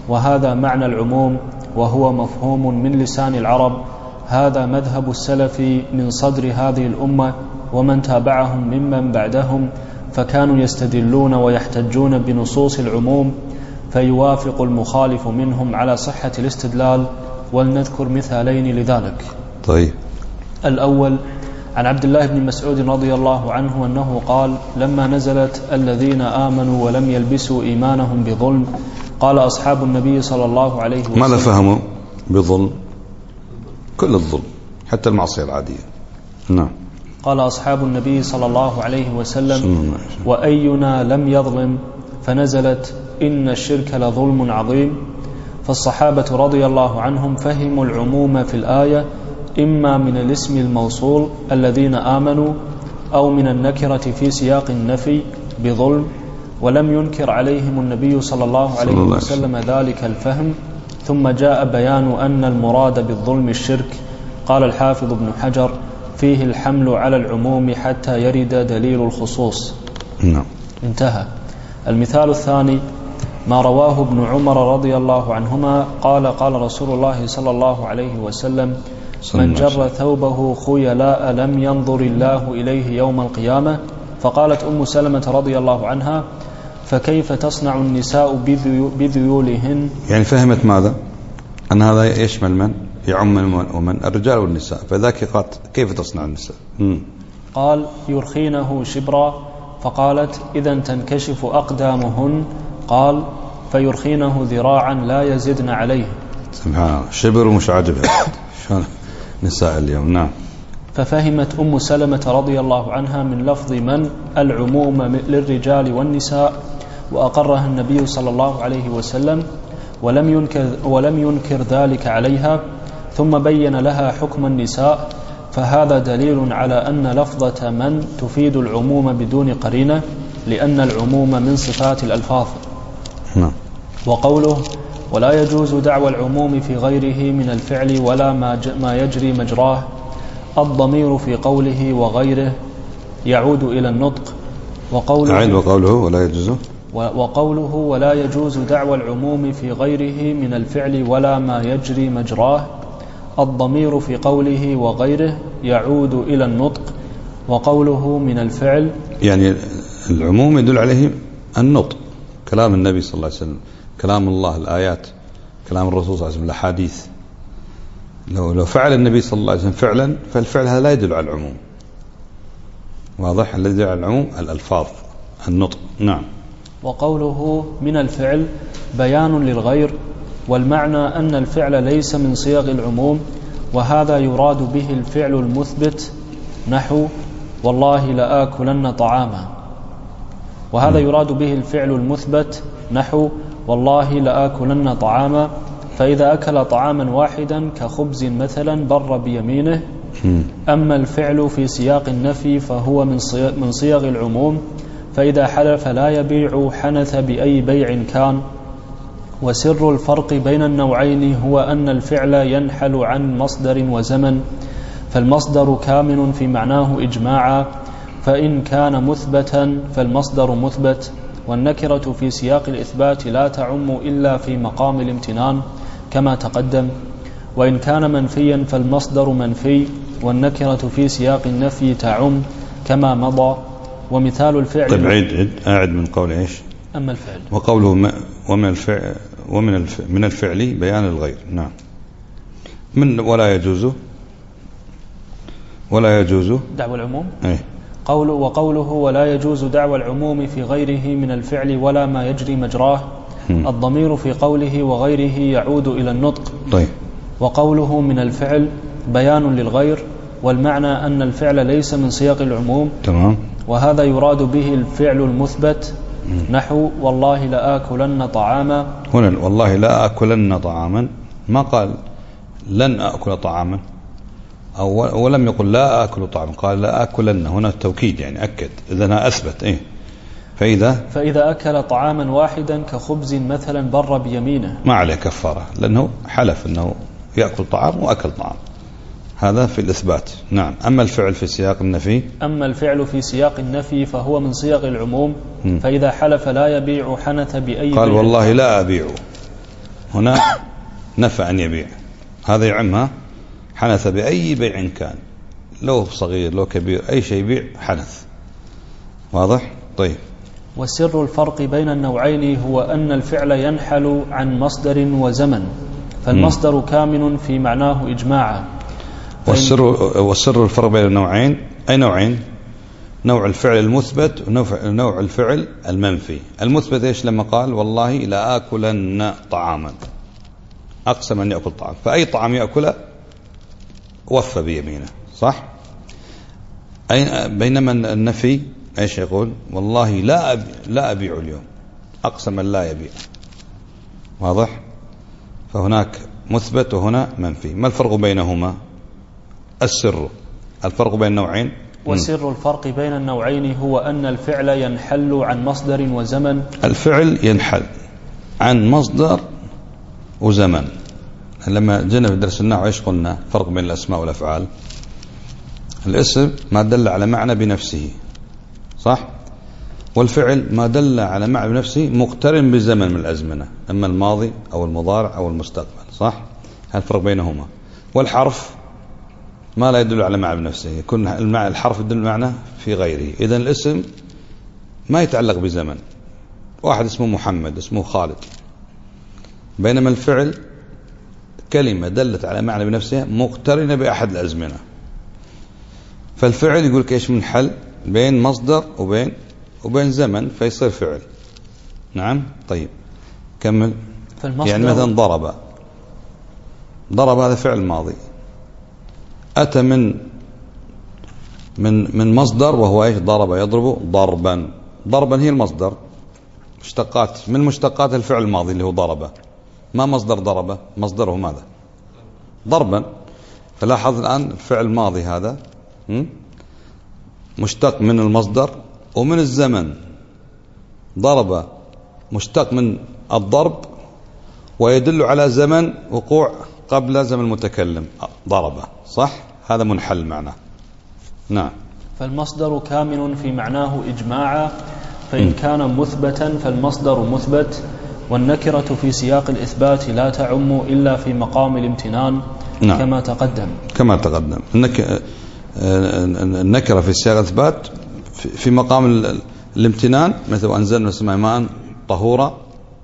وهذا معنى العموم وهو مفهوم من لسان العرب. هذا مذهب السلف من صدر هذه الأمة ومن تابعهم ممن بعدهم، فكانوا يستدلون ويحتجون بنصوص العموم فيوافق المخالف منهم على صحة الاستدلال. ولنذكر مثالين لذلك. طيب. الأول عن عبد الله بن مسعود رضي الله عنه أنه قال: لما نزلت الذين آمنوا ولم يلبسوا إيمانهم بظلم قال أصحاب النبي صلى الله عليه وسلم. ماذا فهموا بظلم؟ كل الظلم حتى المعصية العادية. نعم. قال أصحاب النبي صلى الله عليه وسلم: وأينا لم يظلم؟ فنزلت: إن الشرك لظلم عظيم. فالصحابة رضي الله عنهم فهموا العموم في الآية إما من الاسم الموصول الذين آمنوا أو من النكرة في سياق النفي بظلم، ولم ينكر عليهم النبي صلى الله عليه وسلم ذلك الفهم. ثم جاء بيان أن المراد بالظلم الشرك. قال الحافظ ابن حجر: فيه الحمل على العموم حتى يرد دليل الخصوص. نعم. انتهى. المثال الثاني ما رواه ابن عمر رضي الله عنهما قال: قال رسول الله صلى الله عليه وسلم: من جر ثوبه خيلاء لم ينظر الله إليه يوم القيامة. فقالت أم سلمة رضي الله عنها: فكيف تصنع النساء بذيولهن؟ يعني فهمت ماذا؟ أن هذا يشمل من؟ يعم ومن الرجال والنساء. فذاك قالت: كيف تصنع النساء؟ قال: يرخينه شبرا. فقالت: إذا تنكشف أقدامهن. قال: فيرخينه ذراعا لا يزدن عليه. سبحان الله، شبر ومش عاجبها شلون نساء اليوم. نعم. ففهمت أم سلمة رضي الله عنها من لفظ من العموم للرجال والنساء، وأقرها النبي صلى الله عليه وسلم ولم ينكر ذلك عليها، ثم بين لها حكم النساء. فهذا دليل على أن لفظة من تفيد العموم بدون قرينة، لأن العموم من صفات الألفاظ. وقوله: ولا يجوز دعوى العموم في غيره من الفعل ولا ما يجري مجراه. الضمير في قوله وغيره يعود إلى النطق. وقوله ولا يجوز دعوى العموم في غيره من الفعل ولا ما يجري مجراه. الضمير في قوله وغيره يعود إلى النطق. وقوله من الفعل يعني العموم يدل عليه النطق، كلام النبي صلى الله عليه وسلم، كلام الله، الآيات، كلام الرسول صلى الله عليه وسلم، الأحاديث. لو فعل النبي صلى الله عليه وسلم فعلا، فالفعل هذا لا يدل على العموم. واضح؟ الذي يدل على العموم الألفاظ، النطق. نعم. وقوله من الفعل بيان للغير، والمعنى أن الفعل ليس من صيغ العموم، وهذا يراد به الفعل المثبت نحو والله لآكلن طعاما. وهذا يراد به الفعل المثبت نحو والله لآكلن طعاما. فإذا أكل طعاما واحدا كخبز مثلا بر بيمينه. أما الفعل في سياق النفي فهو من صيغ العموم، فإذا حلف لا يبيع حنث بأي بيع كان. وسر الفرق بين النوعين هو أن الفعل ينحل عن مصدر وزمن، فالمصدر كامن في معناه إجماعا، فإن كان مثبتا فالمصدر مثبت. والنكرة في سياق الإثبات لا تعم إلا في مقام الامتنان كما تقدم، وإن كان منفيا فالمصدر منفي، والنكرة في سياق النفي تعم كما مضى. ومثال الفعل. طيب أعد من قول إيش؟ أما الفعل. وقوله من الفعل بيان الغير. نعم. من ولا يجوز دعوى العموم. إيه؟ وقوله ولا يجوز دعوى العموم في غيره من الفعل ولا ما يجري مجراه. الضمير في قوله وغيره يعود إلى النطق. طيب. وقوله من الفعل بيان للغير، والمعنى أن الفعل ليس من صيغ العموم. تمام. وهذا يراد به الفعل المثبت نحو والله لآكلن طعاما. هنا والله لا آكلن طعاما، ما قال لن أكل طعاما، ولم يقل لا آكل طعاما، قال لا آكلن. هنا التوكيد يعني أكد، إذن أثبت. إيه؟ فإذا أكل طعاما واحدا كخبز مثلا بر بيمينه ما عليه كفارة، لأنه حلف أنه يأكل طعام وأكل طعام، هذا في الإثبات. نعم. أما الفعل في سياق النفي فهو من صيغ العموم. فإذا حلف لا يبيع حنث بأي قال والله لا أبيع، هنا نفى أن يبيع، هذا يعمها حنث بأي بيع كان، لو صغير لو كبير أي شيء يبيع حنث. واضح؟ طيب. وسر الفرق بين النوعين هو أن الفعل ينحل عن مصدر وزمن، فالمصدر كامن في معناه إجماعا. والسر الفرق بين النوعين، أي نوعين؟ نوع الفعل المثبت ونوع الفعل المنفي. المثبت إيش؟ لما قال والله لا آكلن طعاما، أقسم أن يأكل طعام، فأي طعام يأكله وفى بيمينه، صح؟ بينما النفي ايش يقول؟ والله لا أبيع اليوم، أقسم أن لا يبيع. واضح؟ فهناك مثبت وهنا منفي. ما الفرق بينهما؟ الفرق بين النوعين. وسر الفرق بين النوعين هو أن الفعل ينحل عن مصدر وزمن. الفعل ينحل عن مصدر وزمن. لما جينا في درس النحو ايش قلنا؟ فرق بين الأسماء والأفعال. الاسم ما دل على معنى بنفسه، صح؟ والفعل ما دل على معنى بنفسه مقترن بزمن من الأزمنة، أما الماضي أو المضارع أو المستقبل، صح؟ هذا الفرق بينهما. والحرف ما لا يدل على معنى بنفسه، يكون الحرف يدل معنى في غيره. إذن الاسم ما يتعلق بزمن، واحد اسمه محمد، اسمه خالد. بينما الفعل كلمة دلت على معنى بنفسها مقترنة بأحد الأزمنة. فالفعل يقول كيش من حل بين مصدر وبين زمن فيصير فعل. نعم. طيب كمل. يعني مثلا ضرب هذا فعل ماضي، أتى من مصدر وهو ايش؟ ضرب يضرب ضربا هي المصدر، مشتقات من مشتقات الفعل الماضي اللي هو ضرب. ما مصدر ضرب؟ مصدره ماذا؟ ضربا. فلاحظ الآن الفعل الماضي هذا مشتق من المصدر ومن الزمن. ضرب مشتق من الضرب ويدل على زمن وقوع قبل زمن المتكلم، ضرب، صح؟ هذا منحل معناه. نعم. فالمصدر كامن في معناه إجماعا، فإن كان مثبتا فالمصدر مثبت، والنكرة في سياق الإثبات لا تعم إلا في مقام الامتنان. نعم. كما تقدم النكرة في سياق الإثبات في مقام الامتنان، مثل أنزلنا السماء ماء طهورا،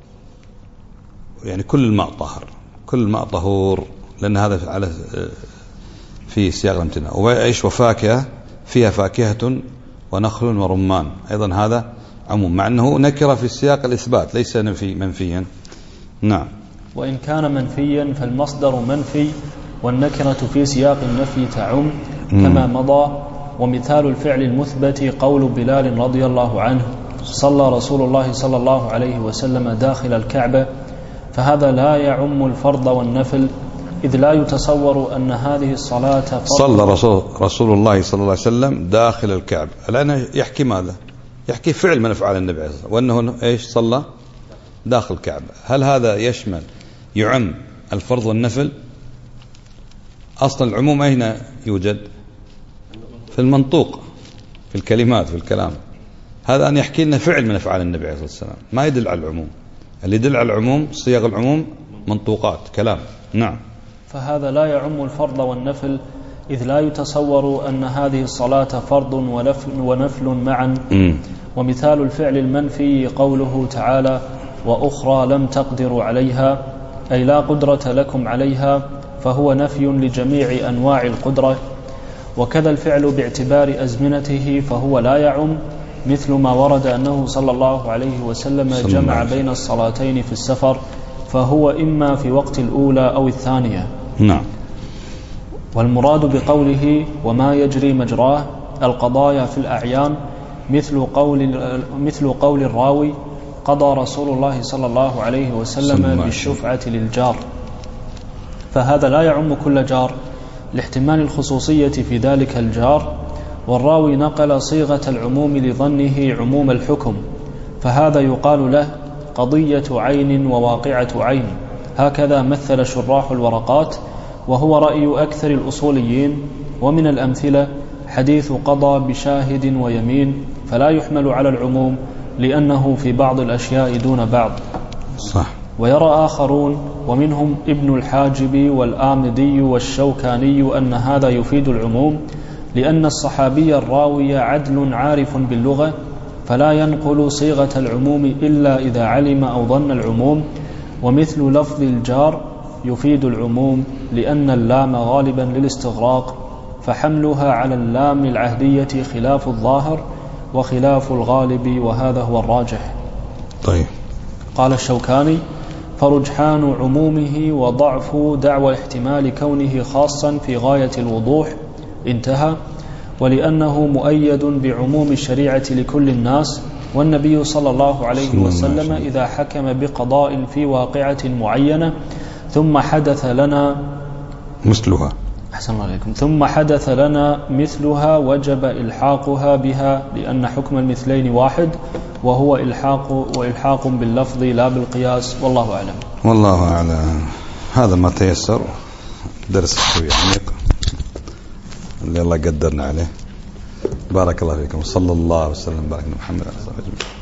يعني كل الماء طهر، كل الماء طهور، لأن هذا على في سياق الامتنان. وإيش؟ وفاكهة، فيها فاكهة ونخل ورمان، أيضا هذا عموم، مع أنه نكرة في سياق الإثبات ليس منفيا. نعم. وإن كان منفيا فالمصدر منفي، والنكرة في سياق النفي تعم كما مضى. ومثال الفعل المثبت قول بلال رضي الله عنه: صلى رسول الله صلى الله عليه وسلم داخل الكعبة، فهذا لا يعم الفرض والنفل، إذ لا يتصور أن هذه الصلاة فرض. صلى رسول الله صلى الله عليه وسلم داخل الكعبة، الآن يحكي ماذا؟ يحكي فعل من أفعال النبي عليه الصلاة والسلام، وأنه إيش؟ صلى داخل الكعبة. هل هذا يعم الفرض والنفل؟ أصلا العموم أين يوجد؟ في المنطوق، في الكلمات، في الكلام. هذا أن يحكي لنا فعل من أفعال النبي عليه الصلاة والسلام، ما يدل على العموم. اللي يدل على العموم صيغ العموم منطوقات كلام. نعم. فهذا لا يعم الفرض والنفل، إذ لا يتصور أن هذه الصلاة فرض ونفل معا. ومثال الفعل المنفي قوله تعالى: وأخرى لم تقدروا عليها، أي لا قدرة لكم عليها، فهو نفي لجميع أنواع القدرة. وكذا الفعل باعتبار أزمنته فهو لا يعم، مثل ما ورد أنه صلى الله عليه وسلم جمع بين الصلاتين في السفر، فهو إما في وقت الأولى أو الثانية. نعم. والمراد بقوله وما يجري مجراه القضايا في الأعيان، مثل قول الراوي: قضى رسول الله صلى الله عليه وسلم بالشفعة للجار، فهذا لا يعم كل جار لاحتمال الخصوصية في ذلك الجار، والراوي نقل صيغة العموم لظنه عموم الحكم، فهذا يقال له قضية عين وواقعة عين. هكذا مثل شراح الورقات، وهو رأي أكثر الأصوليين. ومن الأمثلة حديث قضى بشاهد ويمين، فلا يحمل على العموم لأنه في بعض الأشياء دون بعض. صح. ويرى آخرون ومنهم ابن الحاجب والآمدي والشوكاني أن هذا يفيد العموم، لأن الصحابي الراوي عدل عارف باللغة، فلا ينقل صيغة العموم إلا إذا علم أو ظن العموم. ومثل لفظ الجار يفيد العموم، لأن اللام غالبا للاستغراق، فحملها على اللام العهدية خلاف الظاهر وخلاف الغالب، وهذا هو الراجح. طيب. قال الشوكاني: فرجحان عمومه وضعف دعوى احتمال كونه خاصا في غاية الوضوح. انتهى. ولأنه مؤيد بعموم الشريعة لكل الناس، والنبي صلى الله عليه وسلم إذا حكم بقضاء في واقعة معينة ثم حدث لنا مثلها أحسن الله عليكم ثم حدث لنا مثلها وجب إلحاقها بها، لأن حكم المثلين واحد، وهو إلحاق باللفظ لا بالقياس. والله أعلم. والله أعلم. هذا ما تيسر، درس شوي عميق اللي الله قدرنا عليه. بارك الله فيكم. صلى الله وسلم بارك محمد عليه الصلاة والسلام.